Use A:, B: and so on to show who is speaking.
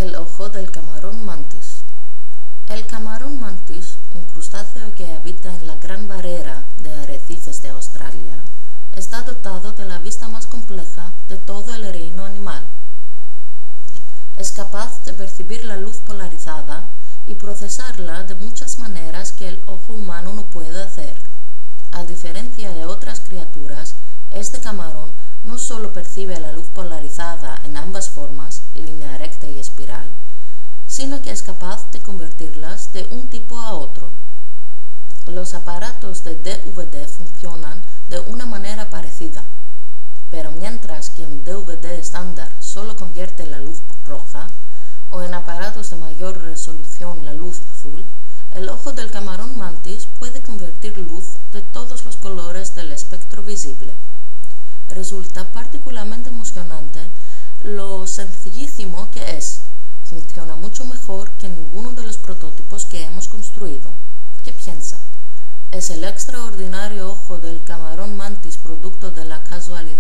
A: El ojo del camarón mantis. El camarón mantis, un crustáceo que habita en la Gran Barrera de Arrecifes de Australia, está dotado de la vista más compleja de todo el reino animal. Es capaz de percibir la luz polarizada y procesarla de muchas maneras que el ojo humano no puede hacer. A diferencia de otras criaturas, este camarón no solo percibe la luz polarizada en ambas formas, línea recta y espiral, sino que es capaz de convertirlas de un tipo a otro. Los aparatos de DVD funcionan de una manera parecida, pero mientras que un DVD estándar solo convierte la luz roja, o en aparatos de mayor resolución la luz azul, el ojo del camarón mantis puede convertir luz de todos los colores del espectro visible. Resulta particularmente emocionante lo sencillísimo que es. Funciona mucho mejor que ninguno de los prototipos que hemos construido. ¿Qué piensa? ¿Es el extraordinario ojo del camarón mantis producto de la casualidad